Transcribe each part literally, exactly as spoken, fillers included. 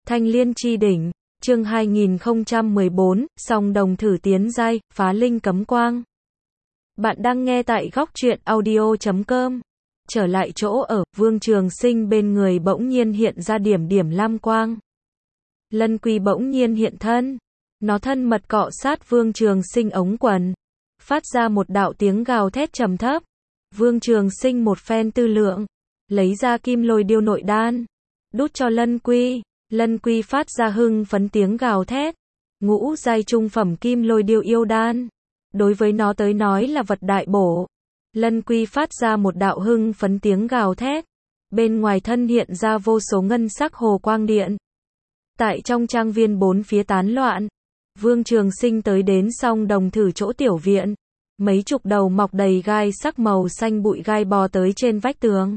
Thanh Liên chi đỉnh, chương hai nghìn không trăm mười bốn, song đồng thử tiến giai, phá linh cấm quang. Bạn đang nghe tại góc truyện audio chấm com. Trở lại chỗ ở, Vương Trường Sinh bên người bỗng nhiên hiện ra điểm điểm lam quang. Lân Quy bỗng nhiên hiện thân. Nó thân mật cọ sát Vương Trường Sinh ống quần. Phát ra một đạo tiếng gào thét trầm thấp. Vương Trường Sinh một phen tư lượng. Lấy ra kim lôi điêu nội đan. Đút cho Lân Quy. Lân Quy phát ra hưng phấn tiếng gào thét. Ngũ giai trung phẩm kim lôi điêu yêu đan. Đối với nó tới nói là vật đại bổ. Lân Quy phát ra một đạo hưng phấn tiếng gào thét. Bên ngoài thân hiện ra vô số ngân sắc hồ quang điện. Tại trong trang viên bốn phía tán loạn. Vương Trường Sinh tới đến song đồng thử chỗ tiểu viện. Mấy chục đầu mọc đầy gai sắc màu xanh bụi gai bò tới trên vách tường.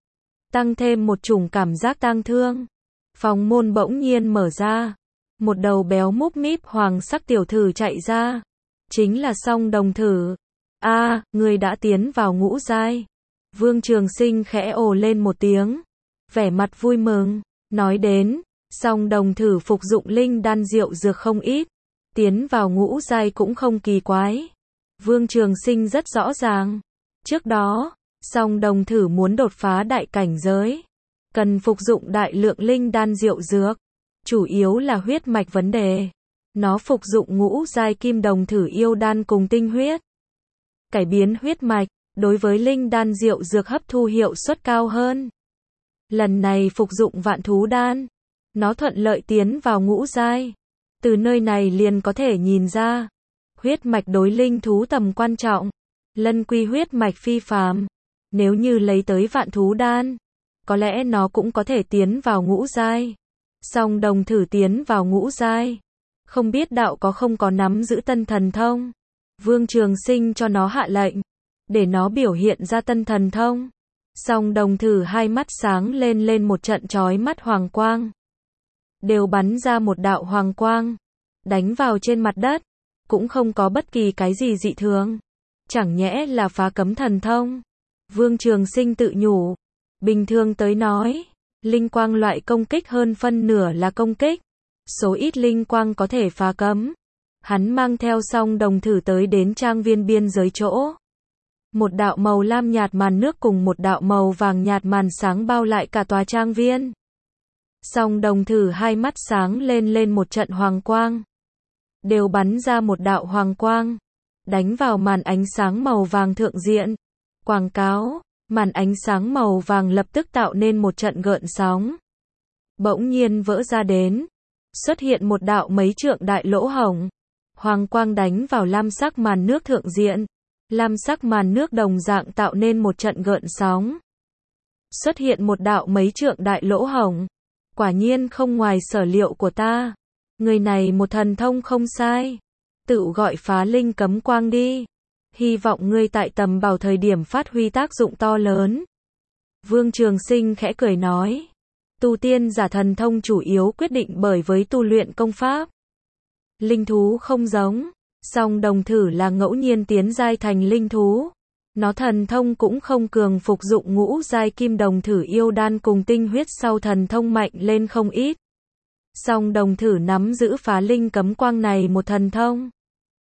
Tăng thêm một chủng cảm giác tang thương. Phòng môn bỗng nhiên mở ra. Một đầu béo múp míp hoàng sắc tiểu thử chạy ra. Chính là song đồng thử. A, à, người đã tiến vào ngũ giai. Vương Trường Sinh khẽ ồ lên một tiếng. Vẻ mặt vui mừng. Nói đến, song đồng thử phục dụng linh đan rượu dược không ít. Tiến vào ngũ giai cũng không kỳ quái. Vương Trường Sinh rất rõ ràng. Trước đó, song đồng thử muốn đột phá đại cảnh giới. Cần phục dụng đại lượng linh đan rượu dược. Chủ yếu là huyết mạch vấn đề. Nó phục dụng ngũ giai kim đồng thử yêu đan cùng tinh huyết. Cải biến huyết mạch, đối với linh đan rượu dược hấp thu hiệu suất cao hơn. Lần này phục dụng vạn thú đan. Nó thuận lợi tiến vào ngũ giai. Từ nơi này liền có thể nhìn ra. Huyết mạch đối linh thú tầm quan trọng. Lân Quy huyết mạch phi phàm. Nếu như lấy tới vạn thú đan. Có lẽ nó cũng có thể tiến vào ngũ giai. Song đồng thử tiến vào ngũ giai. Không biết đạo có không có nắm giữ tân thần thông. Vương Trường Sinh cho nó hạ lệnh. Để nó biểu hiện ra tân thần thông. Song đồng thử hai mắt sáng lên lên một trận chói mắt hoàng quang. Đều bắn ra một đạo hoàng quang. Đánh vào trên mặt đất. Cũng không có bất kỳ cái gì dị thường. Chẳng nhẽ là phá cấm thần thông. Vương Trường Sinh tự nhủ. Bình thường tới nói, linh quang loại công kích hơn phân nửa là công kích. Số ít linh quang có thể phá cấm. Hắn mang theo song đồng thử tới đến trang viên biên giới chỗ. Một đạo màu lam nhạt màn nước cùng một đạo màu vàng nhạt màn sáng bao lại cả tòa trang viên. Song đồng thử hai mắt sáng lên lên một trận hoàng quang. Đều bắn ra một đạo hoàng quang. Đánh vào màn ánh sáng màu vàng thượng diện. Quảng cáo. Màn ánh sáng màu vàng lập tức tạo nên một trận gợn sóng. Bỗng nhiên vỡ ra đến. Xuất hiện một đạo mấy trượng đại lỗ hổng. Hoàng quang đánh vào lam sắc màn nước thượng diện. Lam sắc màn nước đồng dạng tạo nên một trận gợn sóng. Xuất hiện một đạo mấy trượng đại lỗ hổng. Quả nhiên không ngoài sở liệu của ta. Người này một thần thông không sai. Tự gọi phá linh cấm quang đi. Hy vọng ngươi tại tầm bảo thời điểm phát huy tác dụng to lớn. Vương Trường Sinh khẽ cười nói. Tu tiên giả thần thông chủ yếu quyết định bởi với tu luyện công pháp. Linh thú không giống. Song đồng thử là ngẫu nhiên tiến giai thành linh thú. Nó thần thông cũng không cường, phục dụng ngũ giai kim đồng thử yêu đan cùng tinh huyết sau thần thông mạnh lên không ít. Song đồng thử nắm giữ phá linh cấm quang này một thần thông.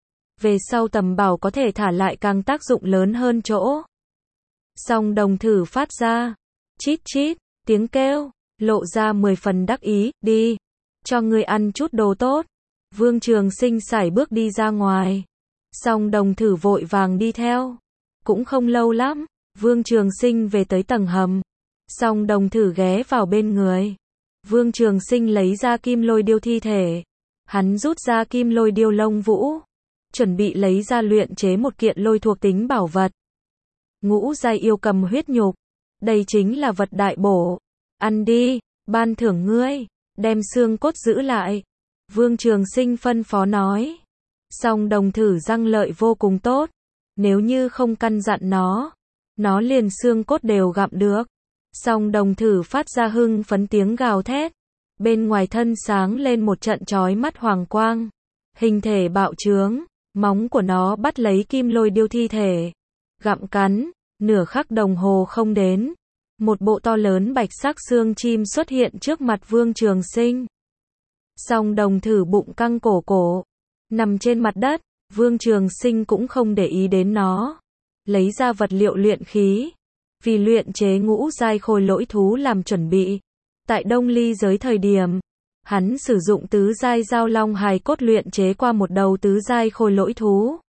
Về sau tầm bảo có thể thả lại càng tác dụng lớn hơn chỗ. Song đồng thử phát ra. Chít chít, tiếng kêu. Lộ ra mười phần đắc ý, đi. Cho ngươi ăn chút đồ tốt. Vương Trường Sinh sải bước đi ra ngoài. Song đồng thử vội vàng đi theo. Cũng không lâu lắm. Vương Trường Sinh về tới tầng hầm. Song đồng thử ghé vào bên người. Vương Trường Sinh lấy ra kim lôi điêu thi thể. Hắn rút ra kim lôi điêu lông vũ. Chuẩn bị lấy ra luyện chế một kiện lôi thuộc tính bảo vật. Ngũ giai yêu cầm huyết nhục. Đây chính là vật đại bổ. Ăn đi, ban thưởng ngươi. Đem xương cốt giữ lại. Vương Trường Sinh phân phó nói. Song đồng thử răng lợi vô cùng tốt. Nếu như không căn dặn nó, nó liền xương cốt đều gặm được. Song đồng thử phát ra hưng phấn tiếng gào thét. Bên ngoài thân sáng lên một trận chói mắt hoàng quang. Hình thể bạo trướng. Móng của nó bắt lấy kim lôi điêu thi thể. Gặm cắn. Nửa khắc đồng hồ không đến. Một bộ to lớn bạch sắc xương chim xuất hiện trước mặt Vương Trường Sinh. Song đồng thử bụng căng cổ cổ, nằm trên mặt đất, Vương Trường Sinh cũng không để ý đến nó. Lấy ra vật liệu luyện khí, vì luyện chế ngũ giai khôi lỗi thú làm chuẩn bị. Tại Đông Ly giới thời điểm, hắn sử dụng tứ giai giao long hài cốt luyện chế qua một đầu tứ giai khôi lỗi thú.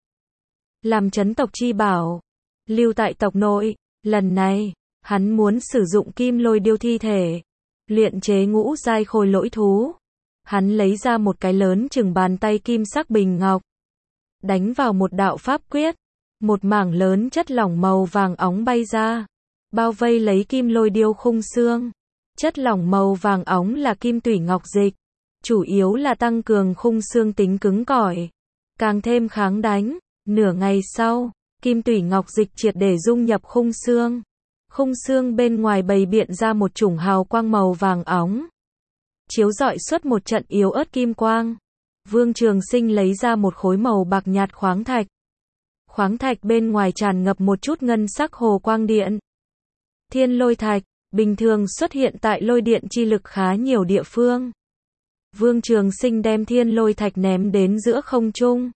Làm chấn tộc chi bảo, lưu tại tộc nội, lần này, hắn muốn sử dụng kim lôi điêu thi thể, luyện chế ngũ giai khôi lỗi thú. Hắn lấy ra một cái lớn chừng bàn tay kim sắc bình ngọc, đánh vào một đạo pháp quyết, một mảng lớn chất lỏng màu vàng óng bay ra, bao vây lấy kim lôi điêu khung xương. Chất lỏng màu vàng óng là kim tủy ngọc dịch, chủ yếu là tăng cường khung xương tính cứng cỏi, càng thêm kháng đánh. Nửa ngày sau, kim tủy ngọc dịch triệt để dung nhập khung xương. Khung xương bên ngoài bày biện ra một chủng hào quang màu vàng óng, chiếu rọi xuất một trận yếu ớt kim quang. Vương Trường Sinh lấy ra một khối màu bạc nhạt khoáng thạch. Khoáng thạch bên ngoài tràn ngập một chút ngân sắc hồ quang điện. Thiên lôi thạch, bình thường xuất hiện tại lôi điện chi lực khá nhiều địa phương. Vương Trường Sinh đem thiên lôi thạch ném đến giữa không trung,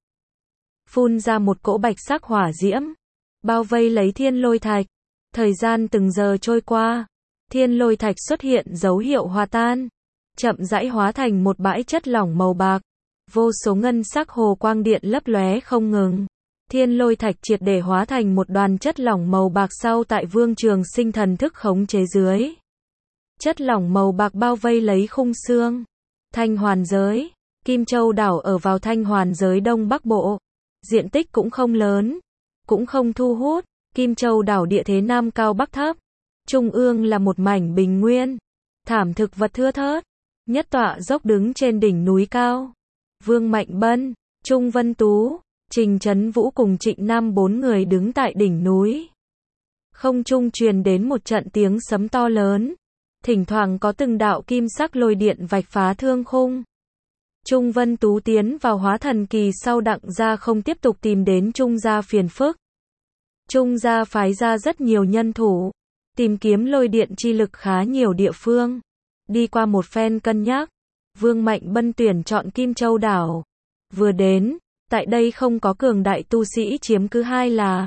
phun ra một cỗ bạch sắc hỏa diễm, bao vây lấy thiên lôi thạch. Thời gian từng giờ trôi qua, thiên lôi thạch xuất hiện dấu hiệu hòa tan, chậm rãi hóa thành một bãi chất lỏng màu bạc. Vô số ngân sắc hồ quang điện lấp lóe không ngừng. Thiên lôi thạch triệt để hóa thành một đoàn chất lỏng màu bạc sau tại Vương Trường Sinh thần thức khống chế dưới. Chất lỏng màu bạc bao vây lấy khung xương. Thanh Hoàn giới, Kim Châu đảo ở vào Thanh Hoàn giới Đông Bắc Bộ. Diện tích cũng không lớn, cũng không thu hút. Kim Châu đảo địa thế Nam cao Bắc thấp. Trung ương là một mảnh bình nguyên, thảm thực vật thưa thớt. Nhất tọa dốc đứng trên đỉnh núi cao. Vương Mạnh Bân, Trung Vân Tú, Trình Trấn Vũ cùng Trịnh Nam bốn người đứng tại đỉnh núi. Không trung truyền đến một trận tiếng sấm to lớn, thỉnh thoảng có từng đạo kim sắc lôi điện vạch phá thương khung. Trung Vân Tú tiến vào hóa thần kỳ sau Đặng gia không tiếp tục tìm đến Trung gia phiền phức. Trung gia phái ra rất nhiều nhân thủ, tìm kiếm lôi điện chi lực khá nhiều địa phương. Đi qua một phen cân nhắc, Vương Mạnh Bân tuyển chọn Kim Châu đảo. Vừa đến, tại đây không có cường đại tu sĩ chiếm cứ, hai là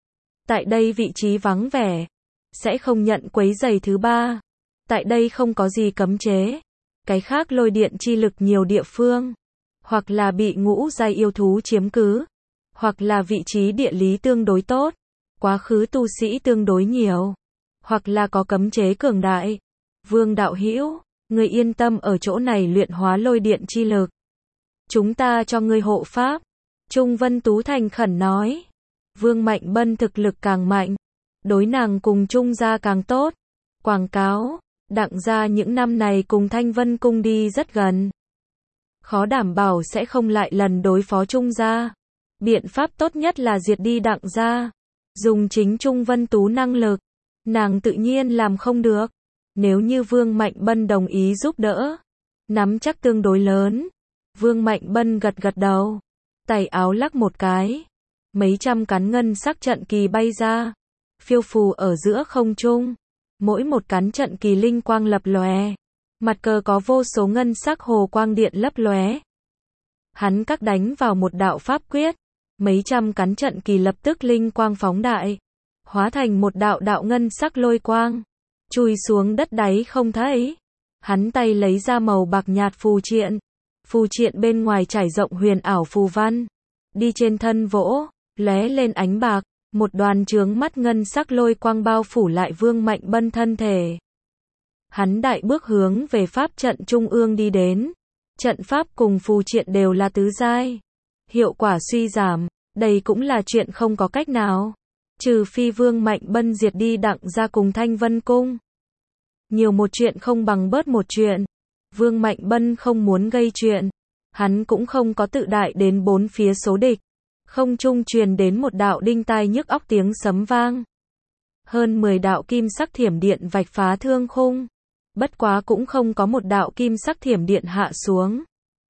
tại đây vị trí vắng vẻ, sẽ không nhận quấy rầy. Thứ ba, tại đây không có gì cấm chế. Cái khác lôi điện chi lực nhiều địa phương, hoặc là bị ngũ giai yêu thú chiếm cứ, hoặc là vị trí địa lý tương đối tốt, quá khứ tu sĩ tương đối nhiều, hoặc là có cấm chế cường đại. Vương đạo hữu, người yên tâm ở chỗ này luyện hóa lôi điện chi lực. Chúng ta cho ngươi hộ pháp. Trung Vân Tú thành khẩn nói. Vương Mạnh Bân thực lực càng mạnh, đối nàng cùng Trung gia càng tốt. Quảng cáo, Đặng gia những năm này cùng Thanh Vân cung đi rất gần. Khó đảm bảo sẽ không lại lần đối phó Trung gia. Biện pháp tốt nhất là diệt đi Đặng gia. Dùng chính Trung Vân Tú năng lực, nàng tự nhiên làm không được. Nếu như Vương Mạnh Bân đồng ý giúp đỡ, nắm chắc tương đối lớn. Vương Mạnh Bân gật gật đầu, tay áo lắc một cái, mấy trăm cán ngân sắc trận kỳ bay ra, phiêu phù ở giữa không trung. Mỗi một cán trận kỳ linh quang lập lòe, mặt cờ có vô số ngân sắc hồ quang điện lấp lóe. Hắn cắt đánh vào một đạo pháp quyết, mấy trăm cán trận kỳ lập tức linh quang phóng đại, hóa thành một đạo đạo ngân sắc lôi quang, chui xuống đất đáy không thấy. Hắn tay lấy ra màu bạc nhạt phù triện, phù triện bên ngoài trải rộng huyền ảo phù văn, đi trên thân vỗ, lóe lên ánh bạc, một đoàn chướng mắt ngân sắc lôi quang bao phủ lại Vương Mạnh Bân thân thể. Hắn đại bước hướng về pháp trận trung ương đi đến. Trận pháp cùng phù triện đều là tứ giai, hiệu quả suy giảm, đây cũng là chuyện không có cách nào, trừ phi Vương Mạnh Bân diệt đi Đặng gia cùng Thanh Vân cung. Nhiều một chuyện không bằng bớt một chuyện. Vương Mạnh Bân không muốn gây chuyện, hắn cũng không có tự đại đến bốn phía số địch. Không trung truyền đến một đạo đinh tai nhức óc tiếng sấm vang. Hơn mười đạo kim sắc thiểm điện vạch phá thương khung. Bất quá cũng không có một đạo kim sắc thiểm điện hạ xuống.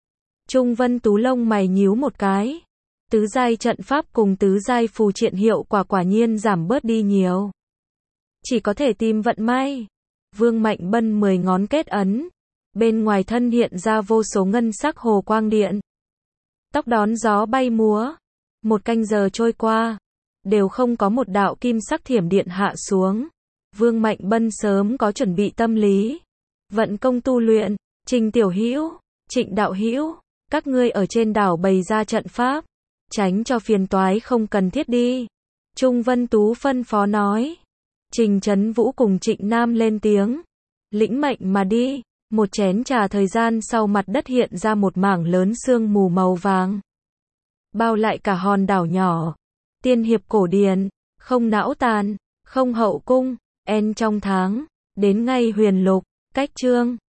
Trung Vân Tú lông mày nhíu một cái. Tứ giai trận pháp cùng tứ giai phù triện hiệu quả quả nhiên giảm bớt đi nhiều. Chỉ có thể tìm vận may. Vương Mạnh Bân mười ngón kết ấn, Bên ngoài thân hiện ra vô số ngân sắc hồ quang điện. Tóc đón gió bay múa. Một canh giờ trôi qua, đều không có một đạo kim sắc thiểm điện hạ xuống. Vương Mạnh Bân sớm có chuẩn bị tâm lý. Vận công tu luyện, Trình Tiểu Hữu, Trịnh Đạo Hữu, các ngươi ở trên đảo bày ra trận pháp, tránh cho phiền toái không cần thiết đi. Trung Vân Tú phân phó nói. Trình Chấn Vũ cùng Trịnh Nam lên tiếng. Lĩnh mệnh mà đi. Một chén trà thời gian sau mặt đất hiện ra một mảng lớn sương mù màu vàng. Bao lại cả hòn đảo nhỏ. Tiên hiệp cổ điển, không não tàn, không hậu cung, en trong tháng, đến ngay huyền lục, cách chương.